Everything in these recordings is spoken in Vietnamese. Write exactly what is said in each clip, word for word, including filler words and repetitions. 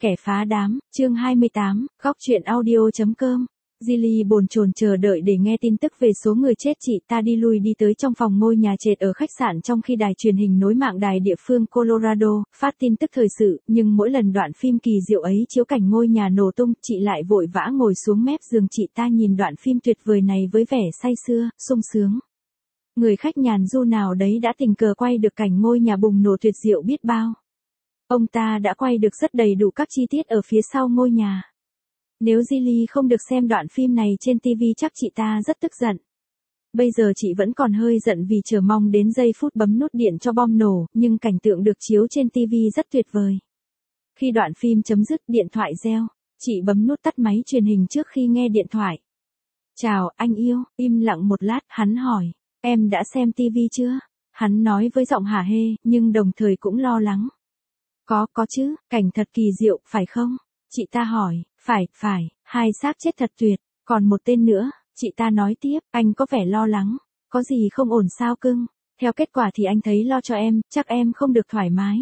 Kẻ phá đám, chương hai mươi tám, góc truyện audio.com. Zili bồn chồn chờ đợi để nghe tin tức về số người chết. Chị ta đi lui đi tới trong phòng ngôi nhà trệt ở khách sạn trong khi đài truyền hình nối mạng đài địa phương Colorado phát tin tức thời sự, nhưng mỗi lần đoạn phim kỳ diệu ấy chiếu cảnh ngôi nhà nổ tung, chị lại vội vã ngồi xuống mép giường. Chị ta nhìn đoạn phim tuyệt vời này với vẻ say sưa, sung sướng. Người khách nhàn du nào đấy đã tình cờ quay được cảnh ngôi nhà bùng nổ tuyệt diệu biết bao. Ông ta đã quay được rất đầy đủ các chi tiết ở phía sau ngôi nhà. Nếu Zili không được xem đoạn phim này trên ti vi chắc chị ta rất tức giận. Bây giờ chị vẫn còn hơi giận vì chờ mong đến giây phút bấm nút điện cho bom nổ, nhưng cảnh tượng được chiếu trên ti vi rất tuyệt vời. Khi đoạn phim chấm dứt, điện thoại reo. Chị bấm nút tắt máy truyền hình trước khi nghe điện thoại. Chào, anh yêu. Im lặng một lát, hắn hỏi. Em đã xem ti vi chưa? Hắn nói với giọng hả hê, nhưng đồng thời cũng lo lắng. Có, có chứ, cảnh thật kỳ diệu, phải không? Chị ta hỏi, phải, phải, hai xác chết thật tuyệt, còn một tên nữa, chị ta nói tiếp, anh có vẻ lo lắng, có gì không ổn sao cưng? Theo kết quả thì anh thấy lo cho em, chắc em không được thoải mái.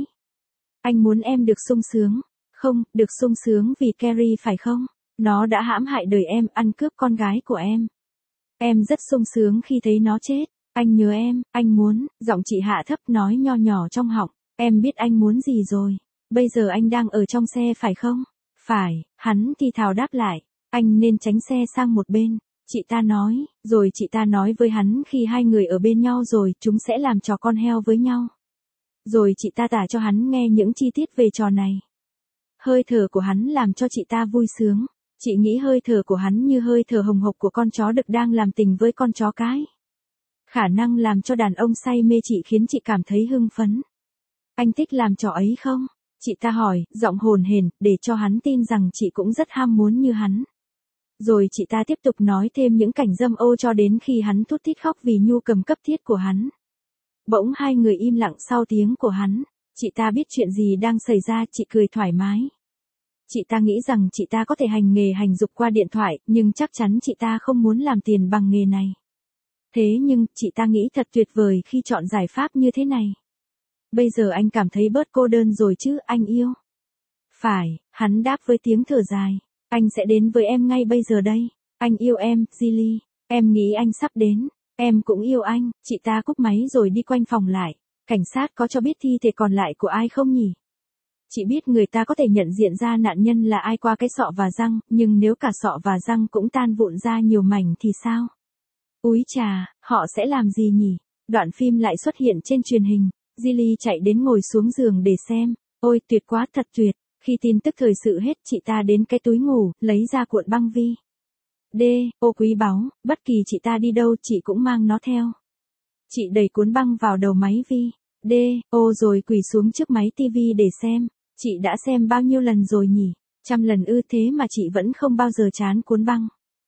Anh muốn em được sung sướng, không, được sung sướng vì Carrie phải không? Nó đã hãm hại đời em, ăn cướp con gái của em. Em rất sung sướng khi thấy nó chết, anh nhớ em, anh muốn, giọng chị hạ thấp nói nho nhỏ trong họng. Em biết anh muốn gì rồi. Bây giờ anh đang ở trong xe phải không? Phải, hắn thì thào đáp lại. Anh nên tránh xe sang một bên. Chị ta nói, rồi chị ta nói với hắn khi hai người ở bên nhau rồi chúng sẽ làm trò con heo với nhau. Rồi chị ta tả cho hắn nghe những chi tiết về trò này. Hơi thở của hắn làm cho chị ta vui sướng. Chị nghĩ hơi thở của hắn như hơi thở hồng hộc của con chó đực đang làm tình với con chó cái. Khả năng làm cho đàn ông say mê chị khiến chị cảm thấy hưng phấn. Anh thích làm trò ấy không? Chị ta hỏi, giọng hồn hển, để cho hắn tin rằng chị cũng rất ham muốn như hắn. Rồi chị ta tiếp tục nói thêm những cảnh dâm ô cho đến khi hắn thút thít khóc vì nhu cầm cấp thiết của hắn. Bỗng hai người im lặng sau tiếng của hắn. Chị ta biết chuyện gì đang xảy ra, chị cười thoải mái. Chị ta nghĩ rằng chị ta có thể hành nghề hành dục qua điện thoại, nhưng chắc chắn chị ta không muốn làm tiền bằng nghề này. Thế nhưng, chị ta nghĩ thật tuyệt vời khi chọn giải pháp như thế này. Bây giờ anh cảm thấy bớt cô đơn rồi chứ, anh yêu? Phải, hắn đáp với tiếng thở dài. Anh sẽ đến với em ngay bây giờ đây. Anh yêu em, Zili. Em nghĩ anh sắp đến. Em cũng yêu anh. Chị ta cúp máy rồi đi quanh phòng lại. Cảnh sát có cho biết thi thể còn lại của ai không nhỉ? Chị biết người ta có thể nhận diện ra nạn nhân là ai qua cái sọ và răng, nhưng nếu cả sọ và răng cũng tan vụn ra nhiều mảnh thì sao? Úi chà, họ sẽ làm gì nhỉ? Đoạn phim lại xuất hiện trên truyền hình. Zili chạy đến ngồi xuống giường để xem. Ôi, tuyệt quá, thật tuyệt. Khi tin tức thời sự hết, chị ta đến cái túi ngủ, lấy ra cuộn băng vi. D, ô quý báu, bất kỳ chị ta đi đâu chị cũng mang nó theo. Chị đẩy cuốn băng vào đầu máy vi. D, ô rồi quỳ xuống trước máy tivi để xem. Chị đã xem bao nhiêu lần rồi nhỉ? Trăm lần ư, thế mà chị vẫn không bao giờ chán cuốn băng.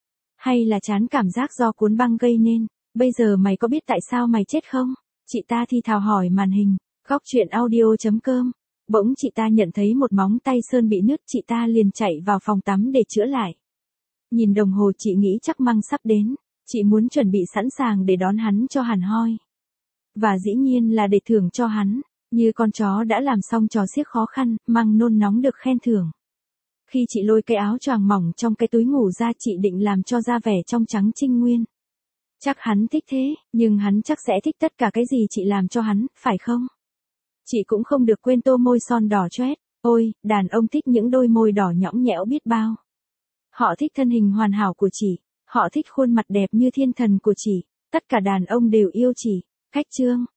Hay là chán cảm giác do cuốn băng gây nên? Bây giờ mày có biết tại sao mày chết không? Chị ta thì thào hỏi màn hình. Góc truyện audio.com. Bỗng chị ta nhận thấy một móng tay sơn bị nứt, chị ta liền chạy vào phòng tắm để chữa lại. Nhìn đồng hồ chị nghĩ chắc măng sắp đến. Chị muốn chuẩn bị sẵn sàng để đón hắn cho hẳn hoi. Và dĩ nhiên là để thưởng cho hắn. Như con chó đã làm xong trò xiếc khó khăn, măng nôn nóng được khen thưởng. Khi chị lôi cái áo choàng mỏng trong cái túi ngủ ra, chị định làm cho da vẻ trong trắng trinh nguyên. Chắc hắn thích thế, nhưng hắn chắc sẽ thích tất cả cái gì chị làm cho hắn, phải không? Chị cũng không được quên tô môi son đỏ choét. Ôi, đàn ông thích những đôi môi đỏ nhõng nhẽo biết bao. Họ thích thân hình hoàn hảo của chị. Họ thích khuôn mặt đẹp như thiên thần của chị. Tất cả đàn ông đều yêu chị. Khách trương,